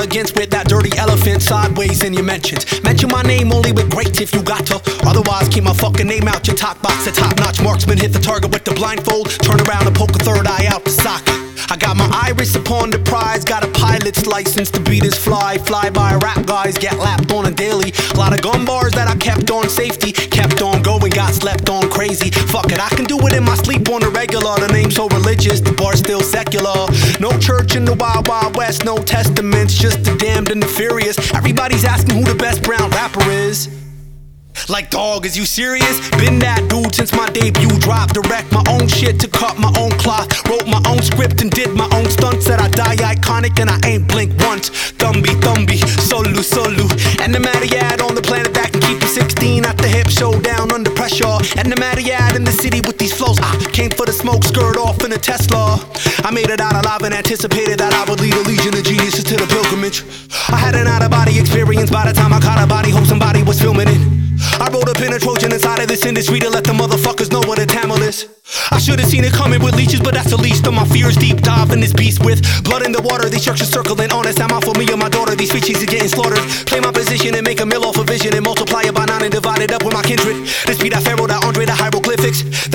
elegance with that dirty elephant sideways in your mentions. Mention my name only with great if you got to. Otherwise, keep my fucking name out your top box. A top-notch marksman hit the target with the blindfold. Turn around and poke a third eye out the socket. I got my iris upon the prize. Got a pilot's license to be this fly. Fly by rap guys, get lapped on a daily. A lot of gun bars that I kept on safety. Kept on going, got slept on crazy. Fuck it, I can do it in my sleep on the regular. The name's so religious, the bar's still secular. No church in the wild, wild west. No testaments, just the damned and the furious. Everybody's asking who the best brown rapper is. Like, dog, is you serious? Been that dude since my debut dropped. Direct my own shit to cut my own cloth. Wrote my own script and did my own stunts. Said I die iconic and I ain't blink once. Thumby, Thumby, Solu, Solu. And the Mariad on the planet that can keep you 16 at the hip, showdown under pressure. And the Mariad in the city with these flows. I came for the smoke, skirt off in a Tesla. I made it out alive and anticipated that I would lead a legion of geniuses to the pilgrimage. I had an out-of-body experience by the time I caught a body. Hope somebody was filming it. I wrote up in a Trojan inside of this industry to let the motherfuckers know what a Tamil is. I should've seen it coming with leeches, but that's the least of my fears. Deep dive in this beast with blood in the water. These sharks are circling on us. I'm out for me and my daughter. These species are getting slaughtered. Play my position and make a mill off a vision and multiply it by 9 and divide it up with my kindred. This be that pharaoh, that Andre, the hieroglyphics.